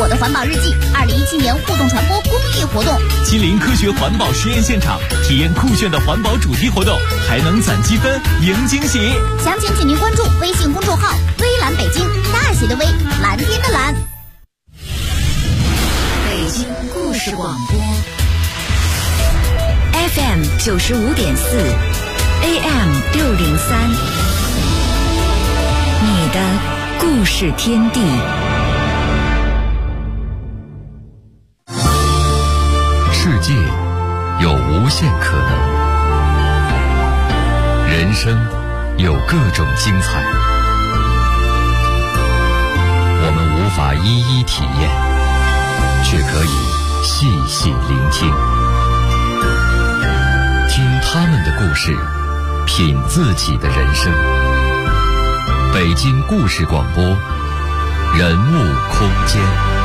的环保日记2017年互动传播公益活动， 亲临科学环保实验现场，体验酷炫的环保主题活动，还能攒积分赢惊喜。 详情请您关注微信公众号微蓝北京，大写的微，蓝天的蓝。 北京故事广播 FM 95.4 AM 603，你的故事天地。 世界有无限可能，人生有各种精彩，我们无法一一体验，却可以细细聆听，听他们的故事，品自己的人生。北京故事广播，人物空间。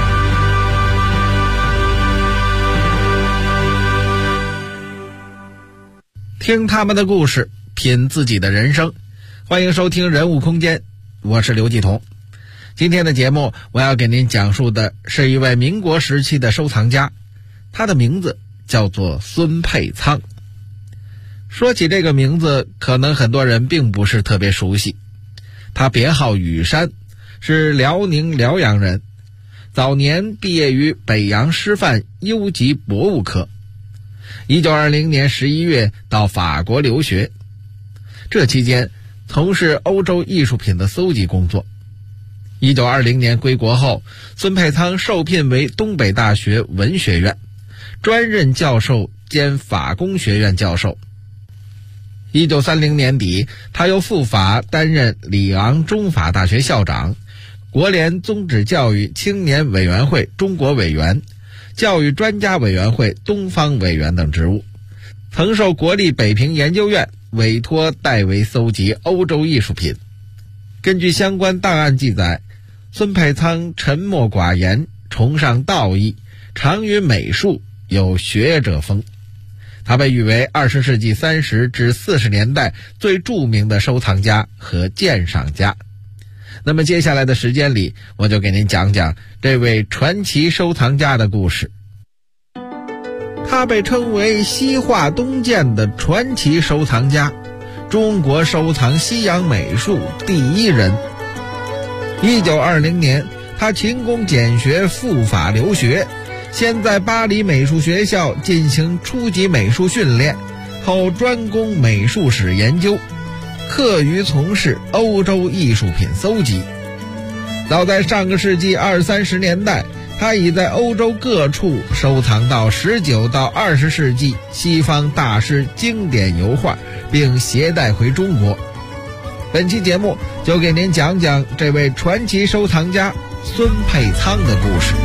听他们的故事，品自己的人生。欢迎收听人物空间，我是刘继彤。今天的节目我要给您讲述的是一位民国时期的收藏家，他的名字叫做孙佩仓。说起这个名字，可能很多人并不是特别熟悉。他别号雨山，是辽宁辽阳人，早年毕业于北洋师范优级博物科。1920年11月到法国留学，这期间从事欧洲艺术品的搜集工作。1920年归国后，孙佩仓受聘为东北大学文学院专任教授兼法工学院教授。1930年底，他又赴法担任里昂中法大学校长、国联宗旨教育青年委员会中国委员、教育专家委员会东方委员等职务，曾受国立北平研究院委托代为搜集欧洲艺术品。根据相关档案记载，孙佩仓沉默寡言，崇尚道义，长于美术，有学者风。他被誉为20世纪30至40年代最著名的收藏家和鉴赏家。那么接下来的时间里，我就给您讲讲这位传奇收藏家的故事。他被称为西化东渐的传奇收藏家，中国收藏西洋美术第一人。1920年，他勤工俭学赴法留学，先在巴黎美术学校进行初级美术训练，后专攻美术史研究，课余从事欧洲艺术品搜集。早在上个世纪20、30年代，他已在欧洲各处收藏到19到20世纪西方大师经典油画，并携带回中国。本期节目就给您讲讲这位传奇收藏家孙佩仓的故事。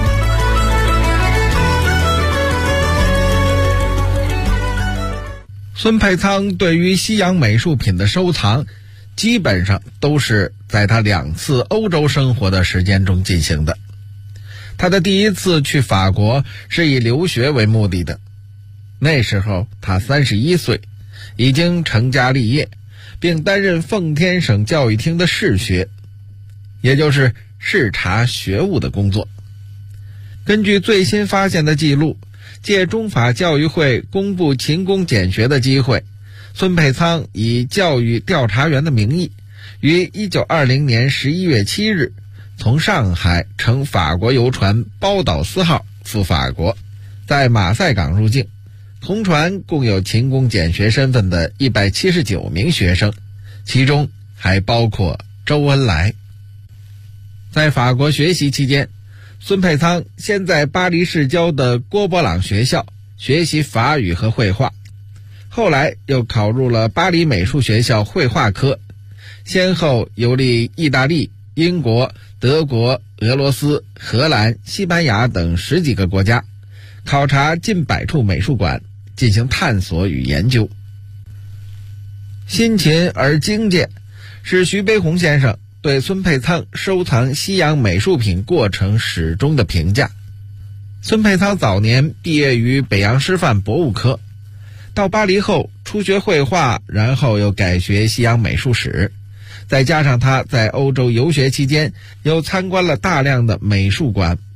孙佩仓对于西洋美术品的收藏，基本上都是在他2次欧洲生活的时间中进行的。他的第一次去法国是以留学为目的的，那时候他31岁，已经成家立业，并担任奉天省教育厅的视学，也就是视察学务的工作。根据最新发现的记录，借中法教育会公布勤工俭学的机会，孙佩仓以教育调查员的名义，于1920年11月7日从上海乘法国游船包岛斯号赴法国，在马赛港入境。同船共有勤工俭学身份的179名学生，其中还包括周恩来。在法国学习期间，孙佩仓先在巴黎市郊的郭伯朗学校学习法语和绘画，后来又考入了巴黎美术学校绘画科，先后游历意大利、英国、德国、俄罗斯、荷兰、西班牙等10几个国家，考察近100处美术馆，进行探索与研究。辛勤而精简，是徐悲鸿先生对孙佩仓收藏西洋美术品过程始终的评价。孙佩仓早年毕业于北洋师范博物科，到巴黎后初学绘画，然后又改学西洋美术史，再加上他在欧洲游学期间又参观了大量的美术馆、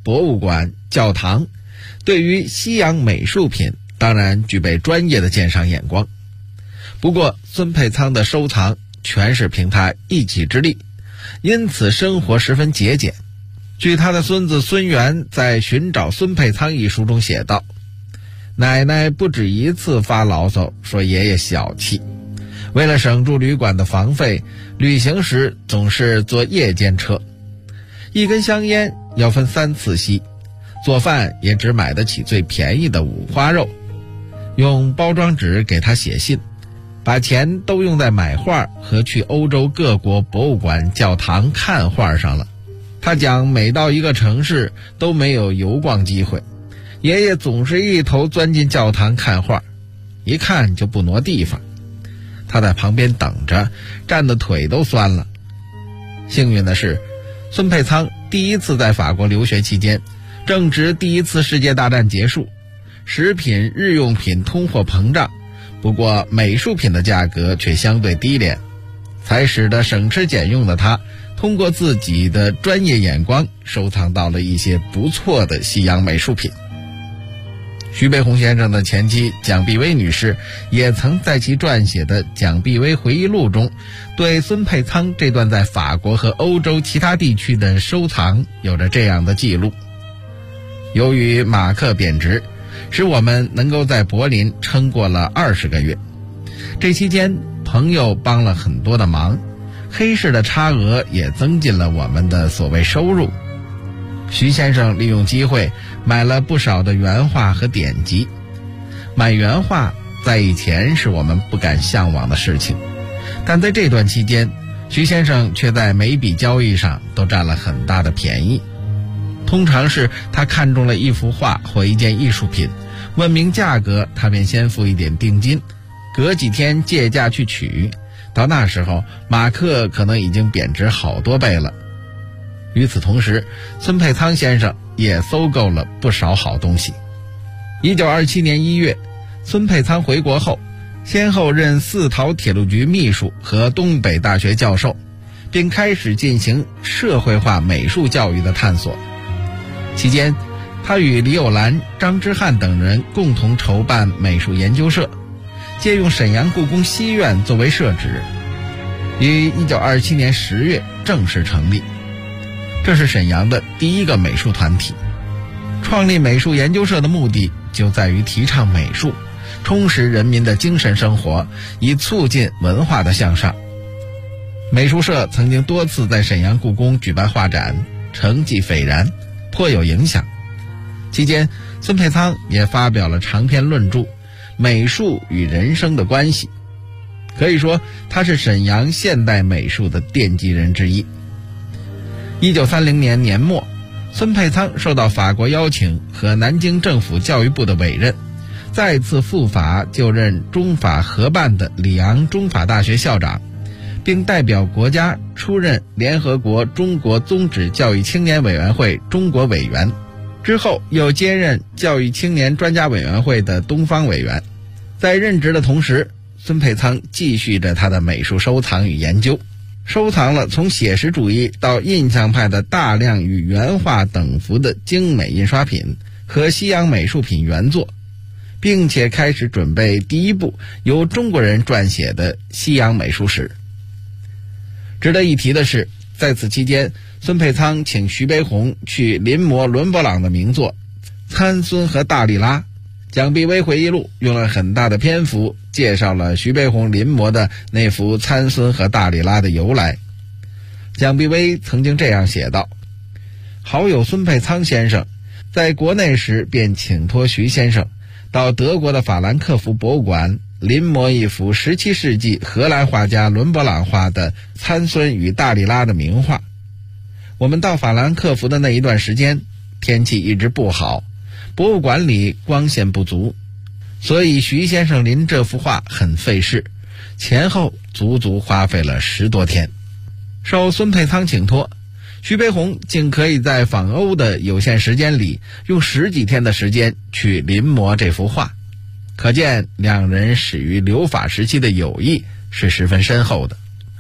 博物馆、教堂，对于西洋美术品当然具备专业的鉴赏眼光。不过孙佩仓的收藏全是凭他一己之力，因此生活十分节俭。据他的孙子孙元在《寻找孙佩仓》一书中写道，奶奶不止一次发牢骚说爷爷小气，为了省住旅馆的房费，旅行时总是坐夜间车，一根香烟要分3次吸，做饭也只买得起最便宜的五花肉，用包装纸给他写信，把钱都用在买画和去欧洲各国博物馆、教堂看画上了。他讲每到一个城市都没有游逛机会，爷爷总是一头钻进教堂看画，一看就不挪地方。他在旁边等着，站得腿都酸了。幸运的是，孙佩仓第一次在法国留学期间，正值第一次世界大战结束，食品、日用品通货膨胀，不过美术品的价格却相对低廉，才使得省吃俭用的他通过自己的专业眼光收藏到了一些不错的西洋美术品。徐悲鸿先生的前妻蒋碧薇女士也曾在其撰写的《蒋碧薇回忆录》中，对孙佩仓这段在法国和欧洲其他地区的收藏有着这样的记录：由于马克贬值，使我们能够在柏林撑过了20个月，这期间朋友帮了很多的忙，黑市的差额也增进了我们的所谓收入。徐先生利用机会买了不少的原画和典籍。买原画在以前是我们不敢向往的事情，但在这段期间，徐先生却在每笔交易上都占了很大的便宜。通常是他看中了一幅画或一件艺术品，问明价格，他便先付一点定金，隔几天借价去取，到那时候马克可能已经贬值好多倍了。与此同时，孙佩仓先生也搜购了不少好东西。1927年1月，孙佩仓回国后，先后任四桃铁路局秘书和东北大学教授，并开始进行社会化美术教育的探索。期间，他与李友兰、张之汉等人共同筹办美术研究社，借用沈阳故宫西院作为社址，于1927年10月正式成立。这是沈阳的第一个美术团体。创立美术研究社的目的就在于提倡美术，充实人民的精神生活，以促进文化的向上。美术社曾经多次在沈阳故宫举办画展，成绩斐然，颇有影响。期间，孙佩仓也发表了长篇论著《美术与人生的关系》，可以说他是沈阳现代美术的奠基人之一。1930年年末，孙佩仓受到法国邀请和南京政府教育部的委任，再次赴法就任中法合办的里昂中法大学校长，并代表国家出任联合国中国宗旨教育青年委员会中国委员，之后又兼任教育青年专家委员会的东方委员。在任职的同时，孙佩仓继续着他的美术收藏与研究，收藏了从写实主义到印象派的大量与原画等幅的精美印刷品和西洋美术品原作，并且开始准备第一部由中国人撰写的西洋美术史。值得一提的是，在此期间，孙佩仓请徐悲鸿去临摹伦勃朗的名作《参孙和大利拉》。蒋碧薇回忆录用了很大的篇幅介绍了徐悲鸿临摹的那幅参孙和大利拉的由来。蒋碧薇曾经这样写道：好友孙佩仓先生在国内时便请托徐先生到德国的法兰克福博物馆临摹一幅17世纪荷兰画家伦勃朗画的参孙与大利拉的名画。我们到法兰克福的那一段时间，天气一直不好，博物馆里光线不足，所以徐先生临这幅画很费事，前后足足花费了10多天。受孙佩仓请托，徐悲鸿竟可以在访欧的有限时间里用10几天的时间去临摹这幅画，可见两人始于留法时期的友谊是十分深厚的。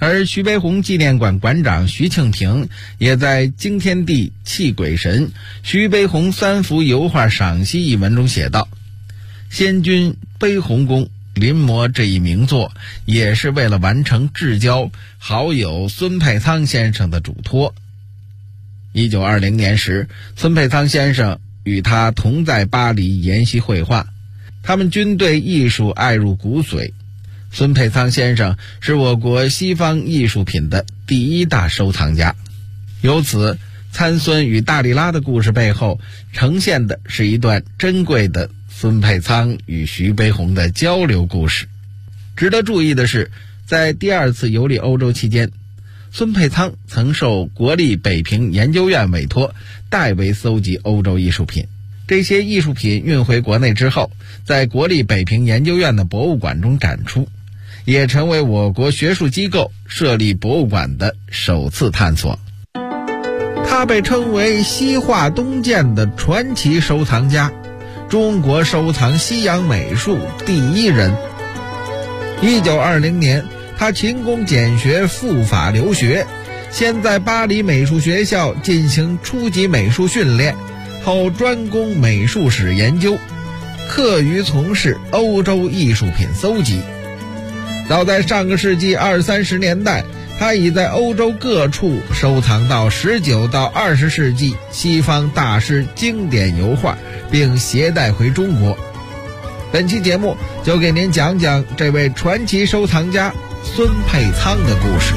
而徐悲鸿纪念馆馆长徐庆平也在《惊天地泣鬼神：徐悲鸿3幅油画赏析》一文中写道：先君悲鸿公临摹这一名作，也是为了完成至交好友孙佩仓先生的嘱托。1920年时，孙佩仓先生与他同在巴黎研习绘画，他们均对艺术爱入骨髓。孙佩仓先生是我国西方艺术品的第一大收藏家，由此参孙与大力拉的故事背后呈现的是一段珍贵的孙佩仓与徐悲鸿的交流故事。值得注意的是，在第2次游历欧洲期间，孙佩仓曾受国立北平研究院委托，代为搜集欧洲艺术品。这些艺术品运回国内之后，在国立北平研究院的博物馆中展出，也成为我国学术机构设立博物馆的首次探索。他被称为西画东渐的传奇收藏家，中国收藏西洋美术第一人。1920年，他勤工俭学，赴法留学，先在巴黎美术学校进行初级美术训练，后专攻美术史研究，课余从事欧洲艺术品搜集。早在上个世纪20、30年代，他已在欧洲各处收藏到19到20世纪西方大师经典油画，并携带回中国。本期节目就给您讲讲这位传奇收藏家孙佩仓的故事。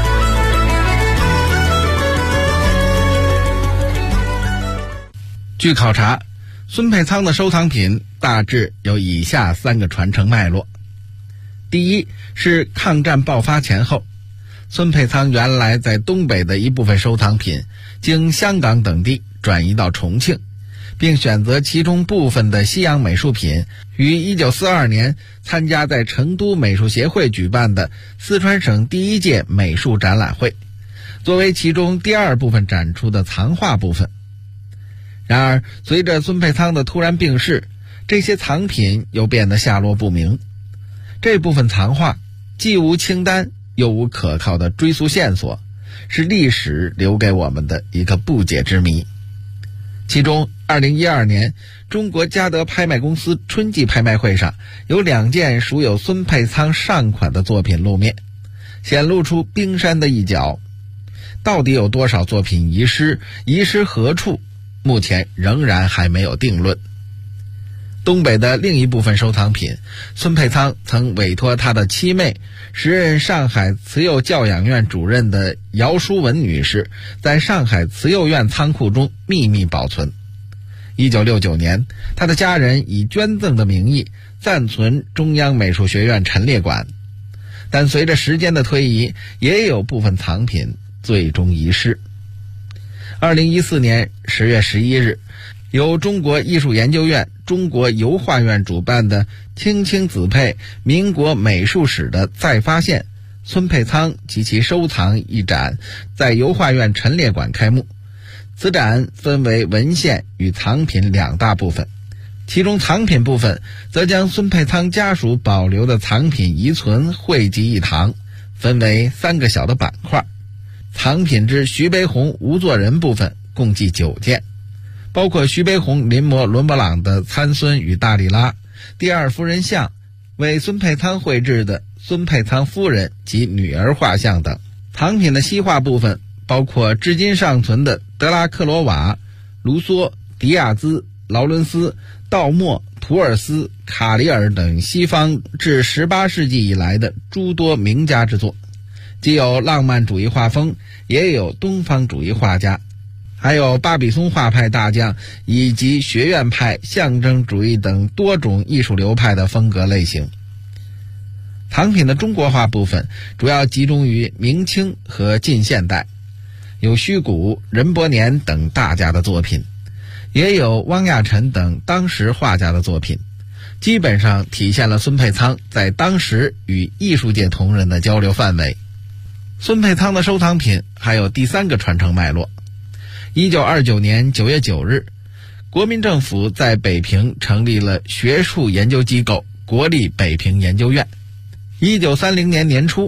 据考察，孙佩仓的收藏品大致有以下3个传承脉络。第一是抗战爆发前后，孙佩仓原来在东北的一部分收藏品经香港等地转移到重庆，并选择其中部分的西洋美术品于1942年参加在成都美术协会举办的四川省第1届美术展览会，作为其中第2部分展出的藏画部分。然而随着孙佩仓的突然病逝，这些藏品又变得下落不明。这部分藏画既无清单又无可靠的追溯线索，是历史留给我们的一个不解之谜。其中2012年中国嘉德拍卖公司春季拍卖会上，有2件属有孙佩仓上款的作品露面，显露出冰山的一角。到底有多少作品遗失何处，目前仍然还没有定论。东北的另一部分收藏品，孙佩仓曾委托他的妻妹，时任上海慈幼教养院主任的姚淑文女士，在上海慈幼院仓库中秘密保存。1969年，他的家人以捐赠的名义暂存中央美术学院陈列馆，但随着时间的推移，也有部分藏品最终遗失。2014年10月11日，由中国艺术研究院、中国油画院主办的青青子佩民国美术史的再发现，孙佩仓及其收藏一展在油画院陈列馆开幕。此展分为文献与藏品2大部分，其中藏品部分则将孙佩仓家属保留的藏品遗存汇集一堂，分为3个小的板块。藏品之徐悲鸿无作人部分共计9件，包括徐悲鸿临摹伦勃朗的参孙与大力拉，第2夫人像，为孙佩仓绘制的孙佩仓夫人及女儿画像等。藏品的西画部分包括至今尚存的德拉克罗瓦、卢梭、迪亚兹、劳伦斯、道默、图尔斯、卡里尔等西方至18世纪以来的诸多名家之作，既有浪漫主义画风，也有东方主义画家，还有巴比松画派大将以及学院派、象征主义等多种艺术流派的风格类型。藏品的中国画部分主要集中于明清和近现代，有虚谷、任伯年等大家的作品，也有汪亚尘等当时画家的作品，基本上体现了孙佩仓在当时与艺术界同仁的交流范围。孙佩仓的收藏品还有第3个传承脉络。1929年9月9日，国民政府在北平成立了学术研究机构国立北平研究院。1930年年初，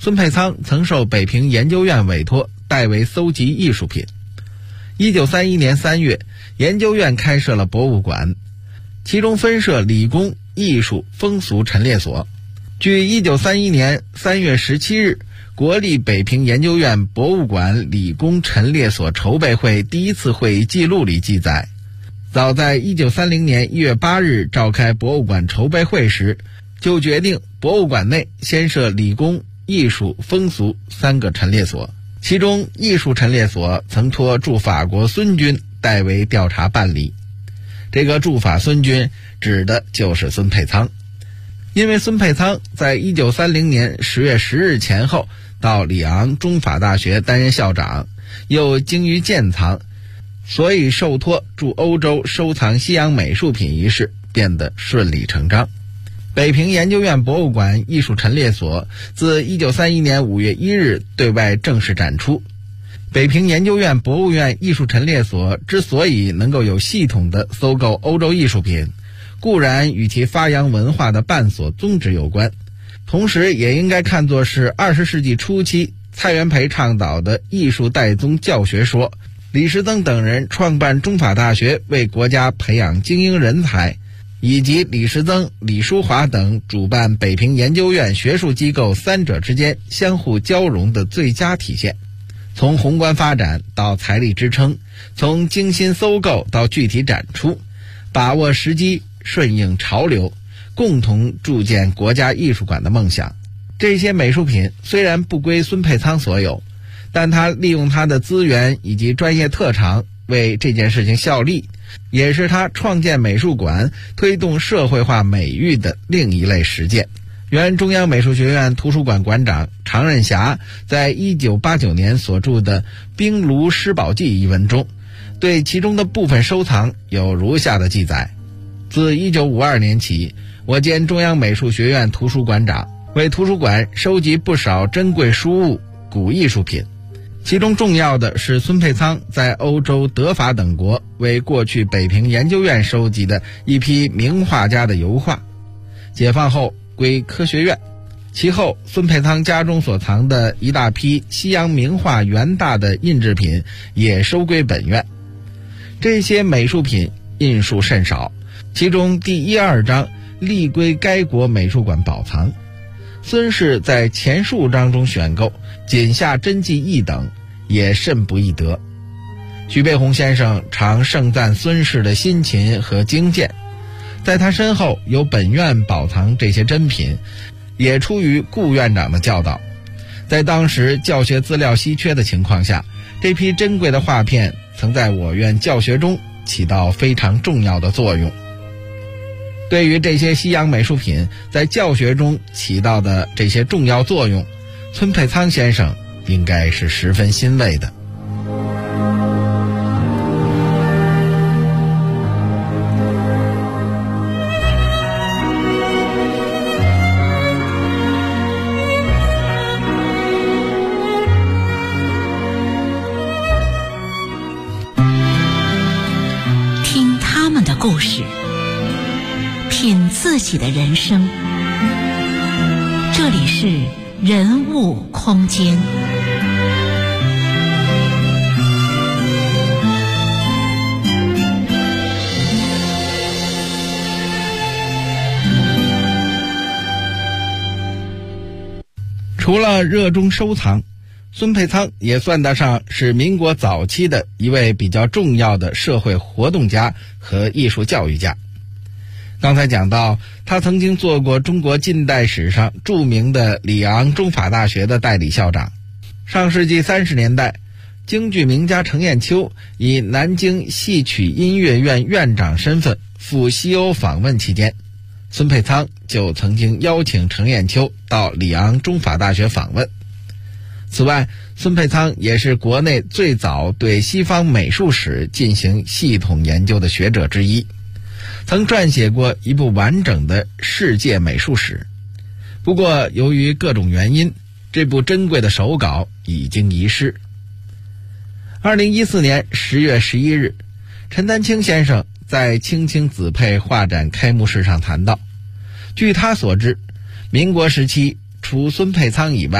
孙佩仓曾受北平研究院委托，代为搜集艺术品。1931年3月，研究院开设了博物馆，其中分设理工、艺术、风俗陈列所。据1931年3月17日国立北平研究院博物馆理工陈列所筹备会第一次会议记录里记载，早在1930年1月8日召开博物馆筹备会时，就决定博物馆内先设理工、艺术、风俗3个陈列所，其中艺术陈列所曾托驻法国孙军代为调查办理。这个驻法孙军指的就是孙佩仓。因为孙佩仓在1930年10月10日前后到里昂中法大学担任校长，又精于建藏，所以受托驻欧洲收藏西洋美术品一事变得顺理成章。北平研究院博物馆艺术陈列所自1931年5月1日对外正式展出。北平研究院博物院艺术陈列所之所以能够有系统地搜购欧洲艺术品，固然与其发扬文化的办所宗旨有关，同时也应该看作是20世纪初期蔡元培倡导的艺术代宗教学说，李时增等人创办中法大学为国家培养精英人才，以及李时增、李书华等主办北平研究院学术机构三者之间相互交融的最佳体现。从宏观发展到财力支撑，从精心搜购到具体展出，把握时机，顺应潮流，共同铸建国家艺术馆的梦想。这些美术品虽然不归孙佩仓所有，但他利用他的资源以及专业特长为这件事情效力，也是他创建美术馆、推动社会化美育的另一类实践。原中央美术学院图书馆馆长常任侠在1989年所著的《冰炉诗宝记》一文中，对其中的部分收藏有如下的记载：自1952年起，我兼中央美术学院图书馆长，为图书馆收集不少珍贵书物、古艺术品。其中重要的是孙佩仓在欧洲、德法等国为过去北平研究院收集的一批名画家的油画，解放后归科学院。其后孙佩仓家中所藏的一大批西洋名画元大的印制品也收归本院。这些美术品印数甚少，其中第1、2章立归该国美术馆保藏。孙氏在前数章中选购，仅下真迹1等，也甚不易得。徐悲鸿先生常盛赞孙氏的辛勤和精健，在他身后有本院保藏这些珍品，也出于顾院长的教导。在当时教学资料稀缺的情况下，这批珍贵的画片曾在我院教学中起到非常重要的作用。对于这些西洋美术品在教学中起到的这些重要作用，孙佩仓先生应该是十分欣慰的。 听他们的故事，品自己的人生。这里是人物空间。 除了热衷收藏，孙佩仓也算得上是民国早期的一位比较重要的社会活动家和艺术教育家。刚才讲到，他曾经做过中国近代史上著名的里昂中法大学的代理校长。上世纪30年代，京剧名家程砚秋以南京戏曲音乐院院长身份赴西欧访问期间，孙佩仓就曾经邀请程砚秋到里昂中法大学访问。此外，孙佩仓也是国内最早对西方美术史进行系统研究的学者之一，曾撰写过一部完整的世界美术史。不过由于各种原因，这部珍贵的手稿已经遗失。2014年10月11日，陈丹青先生在青青子佩画展开幕式上谈到，据他所知，民国时期除孙佩仓以外，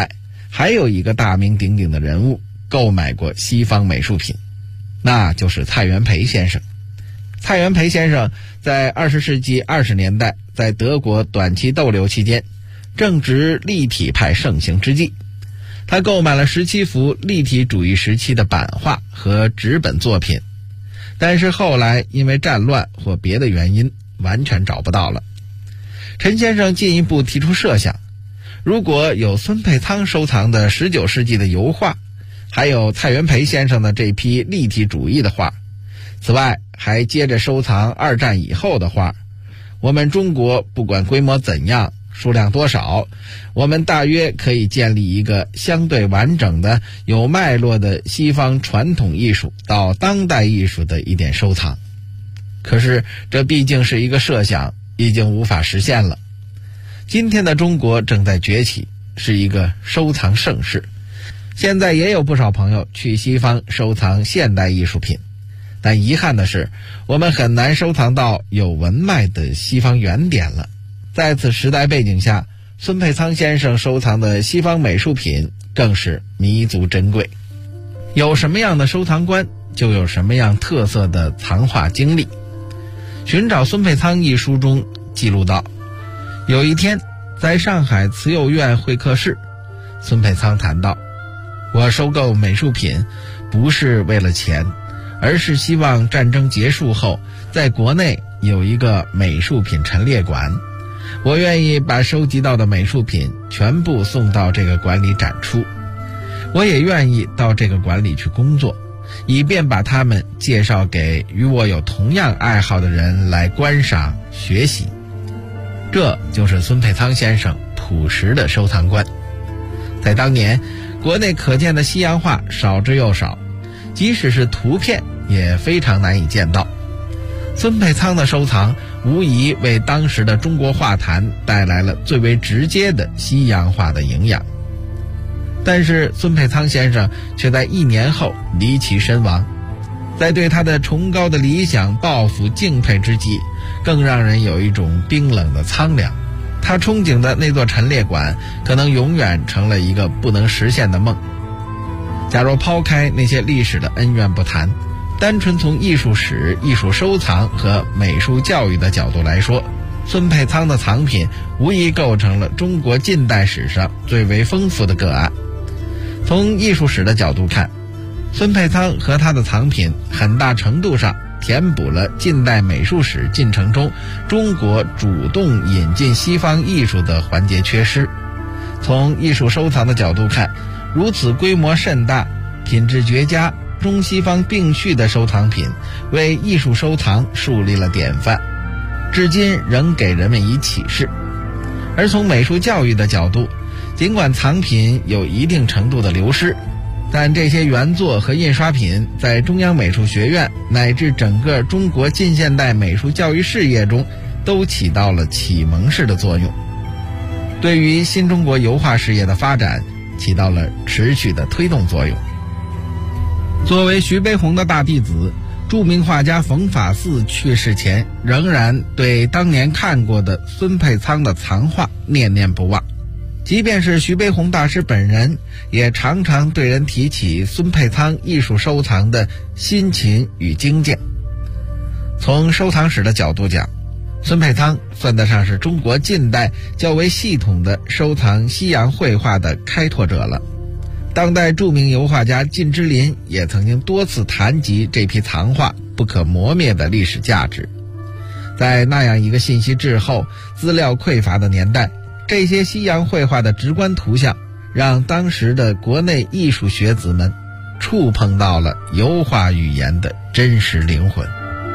还有一个大名鼎鼎的人物购买过西方美术品，那就是蔡元培先生。蔡元培先生在20世纪20年代在德国短期逗留期间，正值立体派盛行之际，他购买了17幅立体主义时期的版画和纸本作品，但是后来因为战乱或别的原因完全找不到了。陈先生进一步提出设想，如果有孙佩仓收藏的19世纪的油画，还有蔡元培先生的这批立体主义的画，此外还接着收藏2战以后的画，我们中国不管规模怎样，数量多少，我们大约可以建立一个相对完整的有脉络的西方传统艺术到当代艺术的一点收藏。可是这毕竟是一个设想，已经无法实现了。今天的中国正在崛起，是一个收藏盛世，现在也有不少朋友去西方收藏现代艺术品，但遗憾的是，我们很难收藏到有文脉的西方原点了。在此时代背景下，孙佩仓先生收藏的西方美术品更是弥足珍贵。有什么样的收藏观，就有什么样特色的藏画经历。寻找孙佩仓一书中记录到，有一天在上海慈幼院会客室，孙佩仓谈到，我收购美术品不是为了钱，而是希望战争结束后在国内有一个美术品陈列馆，我愿意把收集到的美术品全部送到这个馆里展出，我也愿意到这个馆里去工作，以便把它们介绍给与我有同样爱好的人来观赏学习。这就是孙佩仓先生朴实的收藏观。在当年，国内可见的西洋画少之又少，即使是图片也非常难以见到。孙佩仓的收藏无疑为当时的中国画坛带来了最为直接的西洋画的营养。但是孙佩仓先生却在1年后离奇身亡，在对他的崇高的理想抱负敬佩之际，更让人有一种冰冷的苍凉。他憧憬的那座陈列馆可能永远成了一个不能实现的梦。假若抛开那些历史的恩怨不谈，单纯从艺术史、艺术收藏和美术教育的角度来说，孙佩仓的藏品无疑构成了中国近代史上最为丰富的个案。从艺术史的角度看，孙佩仓和他的藏品很大程度上填补了近代美术史进程中中国主动引进西方艺术的环节缺失。从艺术收藏的角度看，如此规模甚大、品质绝佳、中西方并蓄的收藏品为艺术收藏树立了典范，至今仍给人们以启示。而从美术教育的角度，尽管藏品有一定程度的流失，但这些原作和印刷品在中央美术学院乃至整个中国近现代美术教育事业中都起到了启蒙式的作用，对于新中国油画事业的发展起到了持续的推动作用。作为徐悲鸿的大弟子，著名画家冯法四去世前仍然对当年看过的孙佩仓的藏画念念不忘，即便是徐悲鸿大师本人也常常对人提起孙佩仓艺术收藏的辛勤与精简。从收藏史的角度讲，孙佩仓算得上是中国近代较为系统的收藏西洋绘画的开拓者了。当代著名油画家靳之霖也曾经多次谈及这批藏画不可磨灭的历史价值。在那样一个信息滞后、资料匮乏的年代，这些西洋绘画的直观图像让当时的国内艺术学子们触碰到了油画语言的真实灵魂。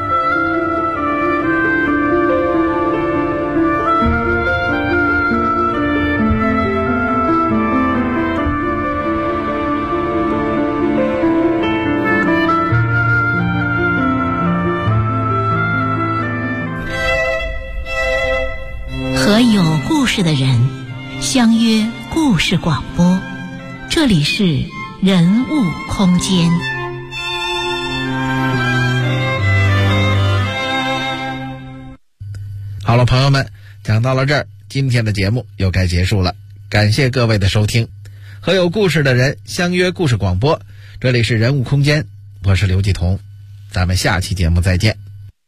和有故事的人相约故事广播，这里是人物空间。 好了，朋友们，讲到了这儿，今天的节目又该结束了，感谢各位的收听。 和有故事的人相约故事广播。这里是人物空间，我是刘继彤，咱们下期节目再见。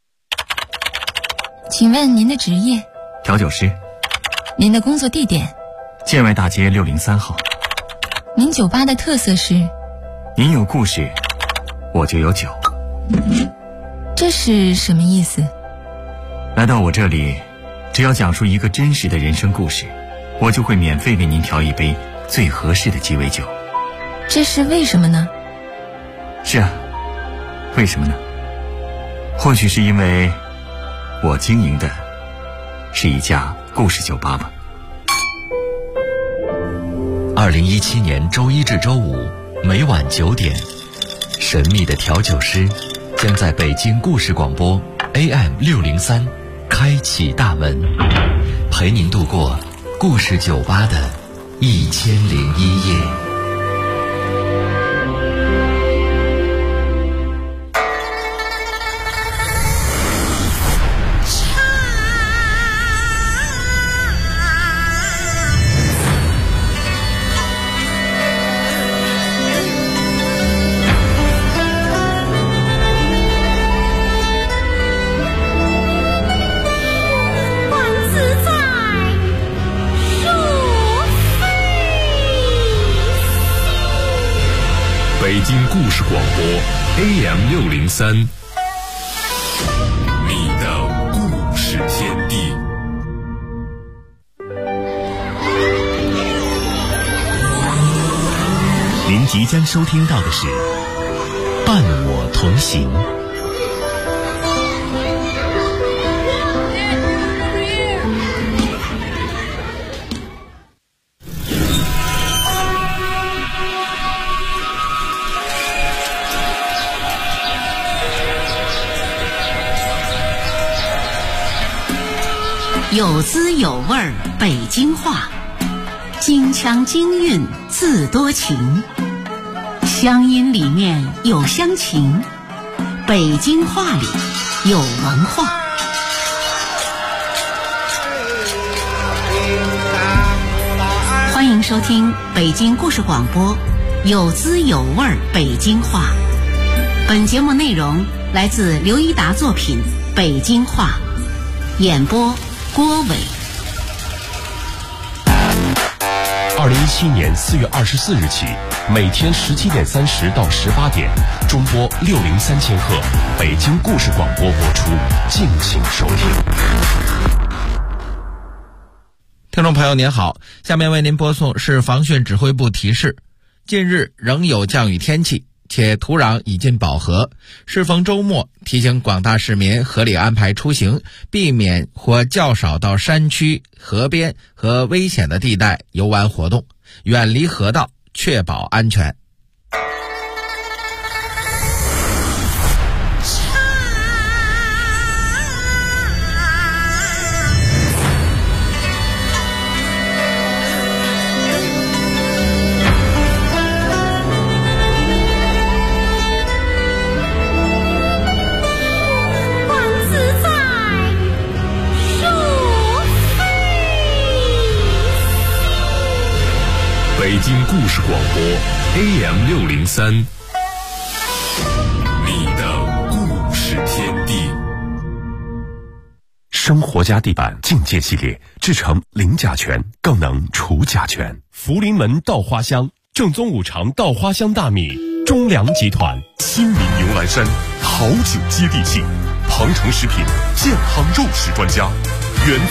请问您的职业？ 调酒师。 您的工作地点？ 建外大街603号。 您酒吧的特色是？ 您有故事，我就有酒。 这是什么意思？ 来到我这里，只要讲述一个真实的人生故事，我就会免费为您调一杯最合适的鸡尾酒。 这是为什么呢？ 是啊，为什么呢？或许是因为我经营的是一家故事酒吧吧。 2017年周一至周五每晚9点，神秘的调酒师将在北京故事广播 AM603开启大门，陪您度过故事酒吧的1001夜。 北京故事广播 AM603，你的故事天地。 您即将收听到的是《伴我同行》。 有滋有味儿北京话，京腔京韵自多情，乡音里面有乡情，北京话里有文化。欢迎收听北京故事广播有滋有味儿北京话。本节目内容来自刘一达作品《北京话》，演播郭伟。 2017年4月24日起，每天17点30到18点，中波603千赫，北京故事广播播出，敬请收听。 听众朋友您好，下面为您播送市防汛指挥部提示：近日仍有降雨天气，且土壤已近饱和，适逢周末，提醒广大市民合理安排出行，避免或较少到山区、河边和危险的地带游玩活动，远离河道，确保安全。 北京故事广播 AM603，你的故事天地。生活家地板境界系列制成零甲醛，更能除甲醛。福临门稻花香，正宗五常稻花香大米，中粮集团。新民牛栏山，好酒接地气。鹏城食品健康肉食专家，原